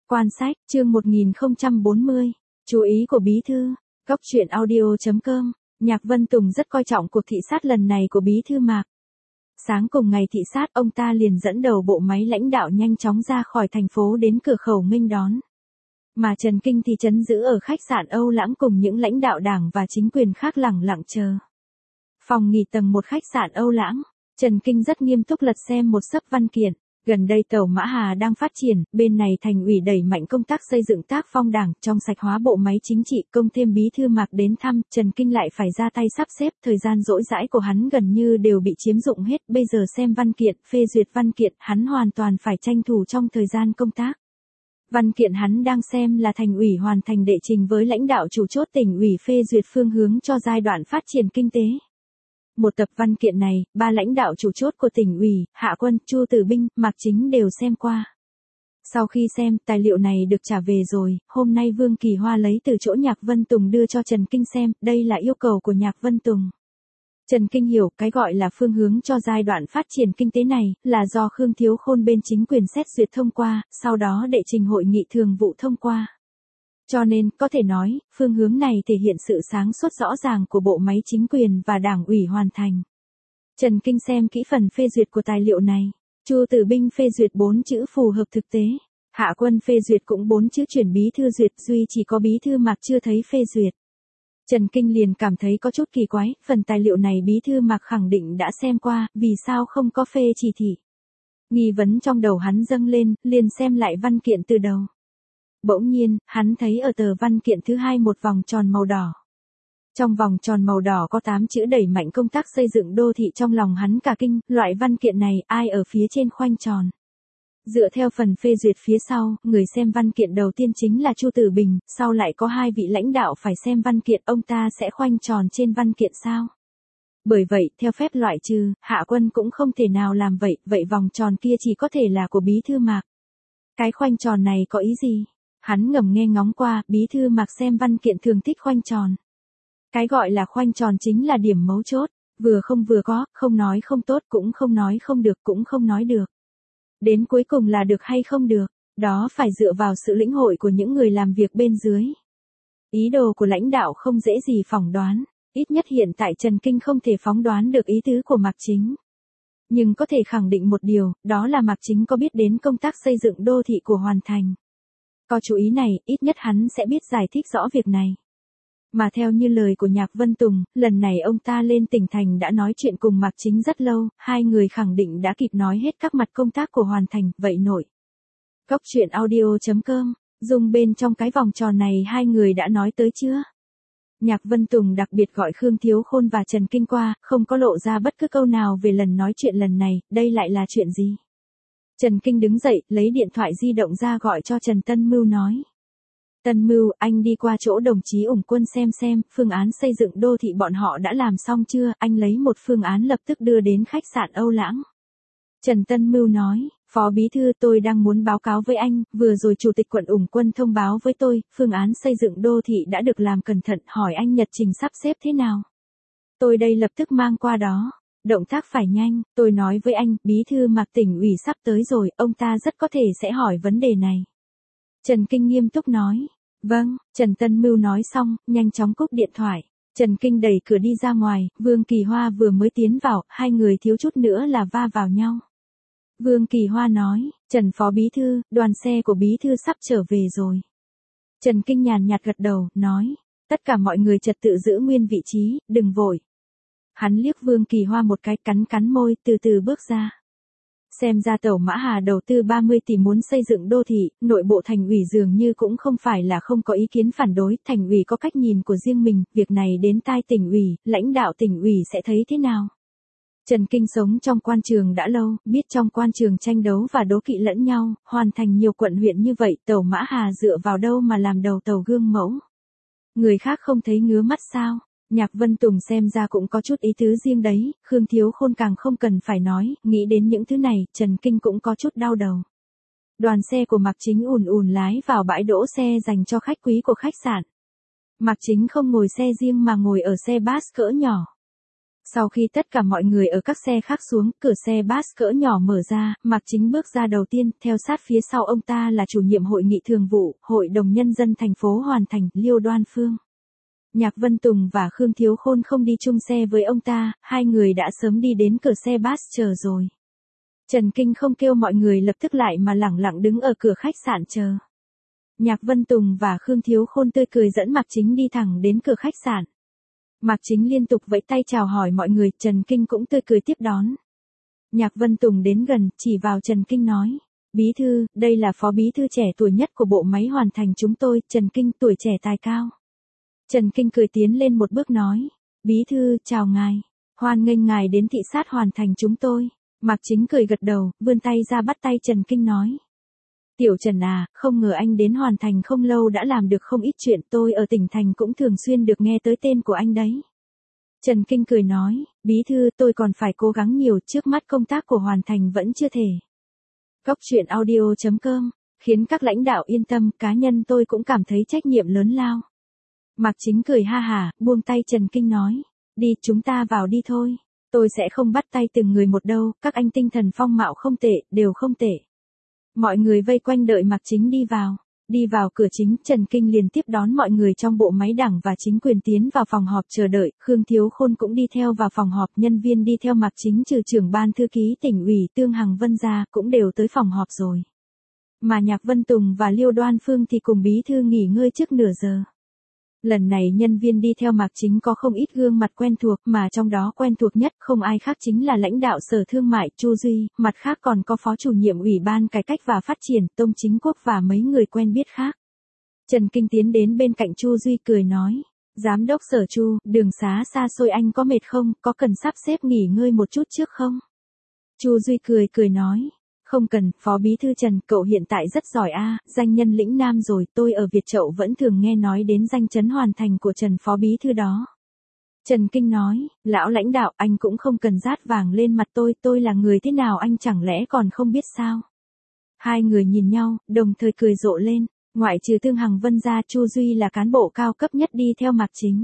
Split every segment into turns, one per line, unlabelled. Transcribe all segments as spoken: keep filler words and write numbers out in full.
Quan sách, chương một nghìn không trăm bốn mươi. Chú ý của bí thư. Góc truyện audio chấm com. Nhạc Vân Tùng rất coi trọng cuộc thị sát lần này của bí thư Mạc. Sáng cùng ngày thị sát, ông ta liền dẫn đầu bộ máy lãnh đạo nhanh chóng ra khỏi thành phố đến cửa khẩu nghênh đón. Mà Trần Kinh thì trấn giữ ở khách sạn Âu Lãng cùng những lãnh đạo đảng và chính quyền khác lẳng lặng chờ. Phòng nghỉ tầng một khách sạn Âu Lãng, Trần Kinh rất nghiêm túc lật xem một xấp văn kiện. Gần đây tàu Mã Hà đang phát triển, bên này thành ủy đẩy mạnh công tác xây dựng tác phong đảng, trong sạch hóa bộ máy chính trị, công thêm bí thư Mạc đến thăm, Trần Kinh lại phải ra tay sắp xếp, thời gian rỗi rãi của hắn gần như đều bị chiếm dụng hết, bây giờ xem văn kiện, phê duyệt văn kiện, hắn hoàn toàn phải tranh thủ trong thời gian công tác. Văn kiện hắn đang xem là thành ủy hoàn thành đệ trình với lãnh đạo chủ chốt tỉnh ủy phê duyệt phương hướng cho giai đoạn phát triển kinh tế. Một tập văn kiện này, ba lãnh đạo chủ chốt của tỉnh ủy, Hạ Quân, Chu Tử Binh, Mạc Chính đều xem qua. Sau khi xem, tài liệu này được trả về rồi, hôm nay Vương Kỳ Hoa lấy từ chỗ Nhạc Vân Tùng đưa cho Trần Kinh xem, đây là yêu cầu của Nhạc Vân Tùng. Trần Kinh hiểu, cái gọi là phương hướng cho giai đoạn phát triển kinh tế này, là do Khương Thiếu Khôn bên chính quyền xét duyệt thông qua, sau đó đệ trình hội nghị thường vụ thông qua. Cho nên, có thể nói, phương hướng này thể hiện sự sáng suốt rõ ràng của bộ máy chính quyền và đảng ủy hoàn thành. Trần Kinh xem kỹ phần phê duyệt của tài liệu này. Chu Tử Binh phê duyệt bốn chữ phù hợp thực tế. Hạ Quân phê duyệt cũng bốn chữ chuyển bí thư duyệt, duy chỉ có bí thư Mạc chưa thấy phê duyệt. Trần Kinh liền cảm thấy có chút kỳ quái, phần tài liệu này bí thư Mạc khẳng định đã xem qua, vì sao không có phê chỉ thị. Nghi vấn trong đầu hắn dâng lên, liền xem lại văn kiện từ đầu. Bỗng nhiên, hắn thấy ở tờ văn kiện thứ hai một vòng tròn màu đỏ. Trong vòng tròn màu đỏ có tám chữ đẩy mạnh công tác xây dựng đô thị, trong lòng hắn cả kinh, loại văn kiện này ai ở phía trên khoanh tròn. Dựa theo phần phê duyệt phía sau, người xem văn kiện đầu tiên chính là Chu Tử Bình, sau lại có hai vị lãnh đạo phải xem văn kiện, ông ta sẽ khoanh tròn trên văn kiện sao? Bởi vậy, theo phép loại trừ, Hạ Quân cũng không thể nào làm vậy, vậy vòng tròn kia chỉ có thể là của bí thư Mạc. Cái khoanh tròn này có ý gì? Hắn ngầm nghe ngóng qua, bí thư Mạc xem văn kiện thường thích khoanh tròn. Cái gọi là khoanh tròn chính là điểm mấu chốt, vừa không vừa có, không nói không tốt, cũng không nói không được, cũng không nói được. Đến cuối cùng là được hay không được, đó phải dựa vào sự lĩnh hội của những người làm việc bên dưới. Ý đồ của lãnh đạo không dễ gì phỏng đoán, ít nhất hiện tại Trần Kinh không thể phóng đoán được ý tứ của Mạc Chính. Nhưng có thể khẳng định một điều, đó là Mạc Chính có biết đến công tác xây dựng đô thị của Hoàn Thành. Có chú ý này, ít nhất hắn sẽ biết giải thích rõ việc này. Mà theo như lời của Nhạc Vân Tùng, lần này ông ta lên tỉnh thành đã nói chuyện cùng Mạc Chính rất lâu, hai người khẳng định đã kịp nói hết các mặt công tác của Hoàn Thành, vậy nổi. Góc truyện audio chấm com, dùng bên trong cái vòng tròn này hai người đã nói tới chưa? Nhạc Vân Tùng đặc biệt gọi Khương Thiếu Khôn và Trần Kinh qua, không có lộ ra bất cứ câu nào về lần nói chuyện lần này, đây lại là chuyện gì? Trần Kinh đứng dậy, lấy điện thoại di động ra gọi cho Trần Tân Mưu nói. Tân Mưu, anh đi qua chỗ đồng chí Ủng Quân xem xem, phương án xây dựng đô thị bọn họ đã làm xong chưa, anh lấy một phương án lập tức đưa đến khách sạn Âu Lãng. Trần Tân Mưu nói, Phó Bí Thư tôi đang muốn báo cáo với anh, vừa rồi Chủ tịch quận Ủng Quân thông báo với tôi, phương án xây dựng đô thị đã được làm cẩn thận, hỏi anh nhật trình sắp xếp thế nào. Tôi đây lập tức mang qua đó. Động tác phải nhanh, tôi nói với anh, bí thư Mạc tỉnh ủy sắp tới rồi, ông ta rất có thể sẽ hỏi vấn đề này. Trần Kinh nghiêm túc nói, vâng, Trần Tân Mưu nói xong, nhanh chóng cúp điện thoại. Trần Kinh đẩy cửa đi ra ngoài, Vương Kỳ Hoa vừa mới tiến vào, hai người thiếu chút nữa là va vào nhau. Vương Kỳ Hoa nói, Trần Phó Bí Thư, đoàn xe của Bí Thư sắp trở về rồi. Trần Kinh nhàn nhạt gật đầu, nói, tất cả mọi người trật tự giữ nguyên vị trí, đừng vội. Hắn liếc Vương Kỳ Hoa một cái, cắn cắn môi, từ từ bước ra. Xem ra tàu Mã Hà đầu tư ba mươi tỷ muốn xây dựng đô thị, nội bộ thành ủy dường như cũng không phải là không có ý kiến phản đối, thành ủy có cách nhìn của riêng mình, việc này đến tai tỉnh ủy, lãnh đạo tỉnh ủy sẽ thấy thế nào? Trần Kinh sống trong quan trường đã lâu, biết trong quan trường tranh đấu và đố kỵ lẫn nhau, hoàn thành nhiều quận huyện như vậy, tàu Mã Hà dựa vào đâu mà làm đầu tàu gương mẫu? Người khác không thấy ngứa mắt sao? Nhạc Vân Tùng xem ra cũng có chút ý tứ riêng đấy, Khương Thiếu Khôn càng không cần phải nói, nghĩ đến những thứ này, Trần Kinh cũng có chút đau đầu. Đoàn xe của Mạc Chính ùn ùn lái vào bãi đỗ xe dành cho khách quý của khách sạn. Mạc Chính không ngồi xe riêng mà ngồi ở xe bus cỡ nhỏ. Sau khi tất cả mọi người ở các xe khác xuống, cửa xe bus cỡ nhỏ mở ra, Mạc Chính bước ra đầu tiên, theo sát phía sau ông ta là chủ nhiệm hội nghị thường vụ, Hội đồng Nhân dân thành phố Hoàn Thành, Liêu Đoan Phương. Nhạc Vân Tùng và Khương Thiếu Khôn không đi chung xe với ông ta, hai người đã sớm đi đến cửa xe bus chờ rồi. Trần Kinh không kêu mọi người lập tức lại mà lẳng lặng đứng ở cửa khách sạn chờ. Nhạc Vân Tùng và Khương Thiếu Khôn tươi cười dẫn Mạc Chính đi thẳng đến cửa khách sạn. Mạc Chính liên tục vẫy tay chào hỏi mọi người, Trần Kinh cũng tươi cười tiếp đón. Nhạc Vân Tùng đến gần, chỉ vào Trần Kinh nói, Bí thư, đây là phó bí thư trẻ tuổi nhất của bộ máy Hoàn Thành chúng tôi, Trần Kinh tuổi trẻ tài cao. Trần Kinh cười tiến lên một bước nói, Bí thư, chào ngài, hoan nghênh ngài đến thị sát Hoàn Thành chúng tôi. Mạc Chính cười gật đầu, vươn tay ra bắt tay Trần Kinh nói. Tiểu Trần à, không ngờ anh đến Hoàn Thành không lâu đã làm được không ít chuyện, tôi ở tỉnh thành cũng thường xuyên được nghe tới tên của anh đấy. Trần Kinh cười nói, Bí thư, tôi còn phải cố gắng nhiều, trước mắt công tác của Hoàn Thành vẫn chưa thể. Cóc truyện audio chấm com, khiến các lãnh đạo yên tâm, cá nhân tôi cũng cảm thấy trách nhiệm lớn lao. Mạc Chính cười ha hả, buông tay Trần Kinh nói, đi, chúng ta vào đi thôi. Tôi sẽ không bắt tay từng người một đâu, các anh tinh thần phong mạo không tệ, đều không tệ. Mọi người vây quanh đợi Mạc Chính đi vào. Đi vào cửa chính, Trần Kinh liền tiếp đón mọi người trong bộ máy đảng và chính quyền tiến vào phòng họp chờ đợi, Khương Thiếu Khôn cũng đi theo vào phòng họp, nhân viên đi theo Mạc Chính trừ trưởng ban thư ký tỉnh ủy Tương Hằng Vân ra cũng đều tới phòng họp rồi. Mà Nhạc Vân Tùng và Liêu Đoan Phương thì cùng bí thư nghỉ ngơi trước nửa giờ. Lần này nhân viên đi theo Mạc Chính có không ít gương mặt quen thuộc, mà trong đó quen thuộc nhất không ai khác chính là lãnh đạo Sở Thương mại Chu Duy, mặt khác còn có phó chủ nhiệm Ủy ban Cải cách và Phát triển Tông Chính Quốc và mấy người quen biết khác. Trần Kinh tiến đến bên cạnh Chu Duy cười nói, Giám đốc Sở Chu, đường xá xa xôi anh có mệt không, có cần sắp xếp nghỉ ngơi một chút trước không? Chu Duy cười cười nói, không cần, Phó Bí thư Trần, cậu hiện tại rất giỏi a, danh nhân lĩnh Nam rồi, tôi ở Việt Chậu vẫn thường nghe nói đến danh chấn Hoàn Thành của Trần Phó Bí thư đó. Trần Kinh nói, lão lãnh đạo, anh cũng không cần rát vàng lên mặt tôi, tôi là người thế nào anh chẳng lẽ còn không biết sao? Hai người nhìn nhau, đồng thời cười rộ lên, ngoại trừ Tương Hằng Vân ra, Chu Duy là cán bộ cao cấp nhất đi theo Mạc Chính.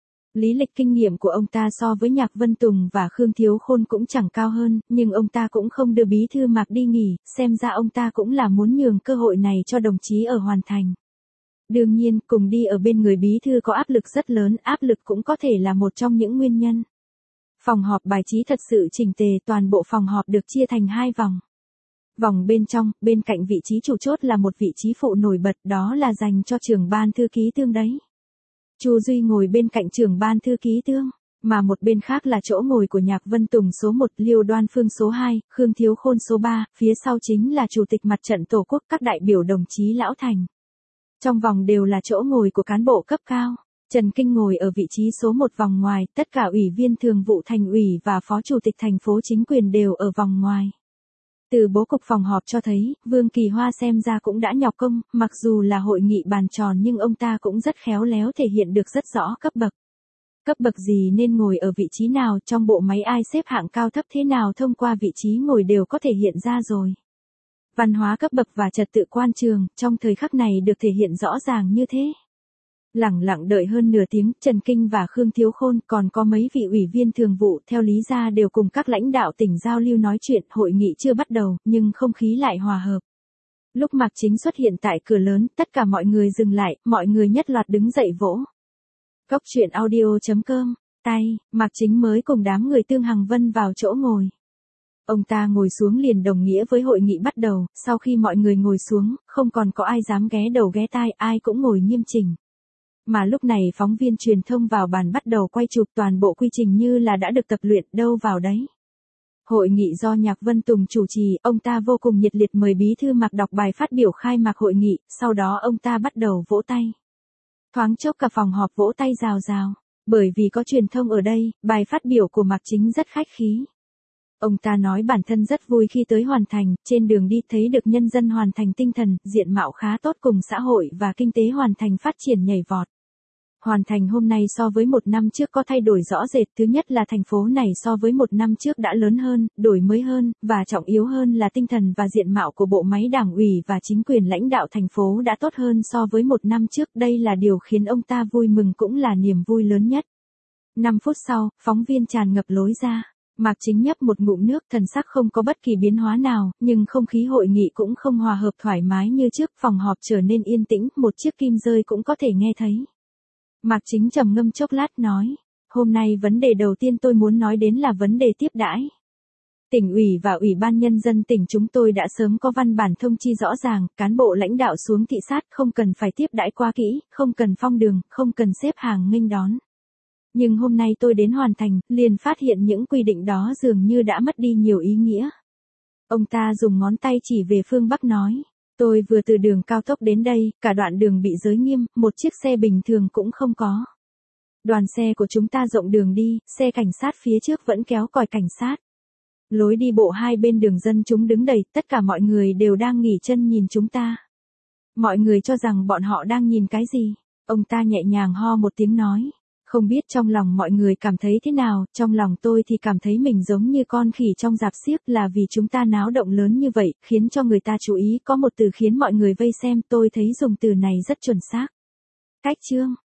Lý lịch kinh nghiệm của ông ta so với Nhạc Vân Tùng và Khương Thiếu Khôn cũng chẳng cao hơn, nhưng ông ta cũng không đưa bí thư Mạc đi nghỉ, xem ra ông ta cũng là muốn nhường cơ hội này cho đồng chí ở Hoàn Thành. Đương nhiên, cùng đi ở bên người bí thư có áp lực rất lớn, áp lực cũng có thể là một trong những nguyên nhân. Phòng họp bài trí thật sự chỉnh tề, toàn bộ phòng họp được chia thành hai vòng. Vòng bên trong, bên cạnh vị trí chủ chốt là một vị trí phụ nổi bật, đó là dành cho trưởng ban thư ký Tương đấy. Chu Duy ngồi bên cạnh trưởng ban thư ký Tương, mà một bên khác là chỗ ngồi của Nhạc Vân Tùng số một, Liêu Đoan Phương số hai, Khương Thiếu Khôn số ba, phía sau chính là Chủ tịch Mặt trận Tổ quốc các đại biểu đồng chí Lão Thành. Trong vòng đều là chỗ ngồi của cán bộ cấp cao. Trần Kinh ngồi ở vị trí số một vòng ngoài, tất cả ủy viên thường vụ thành ủy và phó chủ tịch thành phố chính quyền đều ở vòng ngoài. Từ bố cục phòng họp cho thấy, Vương Kỳ Hoa xem ra cũng đã nhọc công, mặc dù là hội nghị bàn tròn nhưng ông ta cũng rất khéo léo thể hiện được rất rõ cấp bậc. Cấp bậc gì nên ngồi ở vị trí nào, trong bộ máy ai xếp hạng cao thấp thế nào thông qua vị trí ngồi đều có thể hiện ra rồi. Văn hóa cấp bậc và trật tự quan trường, trong thời khắc này được thể hiện rõ ràng như thế. Lẳng lặng đợi hơn nửa tiếng, Trần Kinh và Khương Thiếu Khôn còn có mấy vị ủy viên thường vụ theo lý ra đều cùng các lãnh đạo tỉnh giao lưu nói chuyện, hội nghị chưa bắt đầu, nhưng không khí lại hòa hợp. Lúc Mạc Chính xuất hiện tại cửa lớn, tất cả mọi người dừng lại, mọi người nhất loạt đứng dậy vỗ. Cóc truyện audio chấm com, tay, Mạc Chính mới cùng đám người Tương Hằng Vân vào chỗ ngồi. Ông ta ngồi xuống liền đồng nghĩa với hội nghị bắt đầu, sau khi mọi người ngồi xuống, không còn có ai dám ghé đầu ghé tai, ai cũng ngồi nghiêm chỉnh. Mà lúc này phóng viên truyền thông vào bàn bắt đầu quay chụp toàn bộ quy trình như là đã được tập luyện, đâu vào đấy. Hội nghị do Nhạc Vân Tùng chủ trì, ông ta vô cùng nhiệt liệt mời bí thư Mạc đọc bài phát biểu khai mạc hội nghị, sau đó ông ta bắt đầu vỗ tay. Thoáng chốc cả phòng họp vỗ tay rào rào, bởi vì có truyền thông ở đây, bài phát biểu của Mạc Chính rất khách khí. Ông ta nói bản thân rất vui khi tới Hoàn Thành, trên đường đi thấy được nhân dân Hoàn Thành tinh thần, diện mạo khá tốt cùng xã hội và kinh tế Hoàn Thành phát triển nhảy vọt. Hoàn Thành hôm nay so với một năm trước có thay đổi rõ rệt, thứ nhất là thành phố này so với một năm trước đã lớn hơn, đổi mới hơn, và trọng yếu hơn là tinh thần và diện mạo của bộ máy đảng ủy và chính quyền lãnh đạo thành phố đã tốt hơn so với một năm trước, đây là điều khiến ông ta vui mừng cũng là niềm vui lớn nhất. năm phút sau, phóng viên tràn ngập lối ra. Mạc Chính nhấp một ngụm nước, thần sắc không có bất kỳ biến hóa nào, nhưng không khí hội nghị cũng không hòa hợp thoải mái như trước, phòng họp trở nên yên tĩnh, một chiếc kim rơi cũng có thể nghe thấy. Mạc Chính trầm ngâm chốc lát nói, hôm nay vấn đề đầu tiên tôi muốn nói đến là vấn đề tiếp đãi. Tỉnh ủy và Ủy ban Nhân dân tỉnh chúng tôi đã sớm có văn bản thông chi rõ ràng, cán bộ lãnh đạo xuống thị sát không cần phải tiếp đãi quá kỹ, không cần phong đường, không cần xếp hàng nghênh đón. Nhưng hôm nay tôi đến Hoàn Thành, liền phát hiện những quy định đó dường như đã mất đi nhiều ý nghĩa. Ông ta dùng ngón tay chỉ về phương Bắc nói, tôi vừa từ đường cao tốc đến đây, cả đoạn đường bị giới nghiêm, một chiếc xe bình thường cũng không có. Đoàn xe của chúng ta rộng đường đi, xe cảnh sát phía trước vẫn kéo còi cảnh sát. Lối đi bộ hai bên đường dân chúng đứng đầy, tất cả mọi người đều đang nghỉ chân nhìn chúng ta. Mọi người cho rằng bọn họ đang nhìn cái gì? Ông ta nhẹ nhàng ho một tiếng nói. Không biết trong lòng mọi người cảm thấy thế nào, trong lòng tôi thì cảm thấy mình giống như con khỉ trong rạp xiếc, là vì chúng ta náo động lớn như vậy, khiến cho người ta chú ý, có một từ khiến mọi người vây xem, tôi thấy dùng từ này rất chuẩn xác. Cách chương.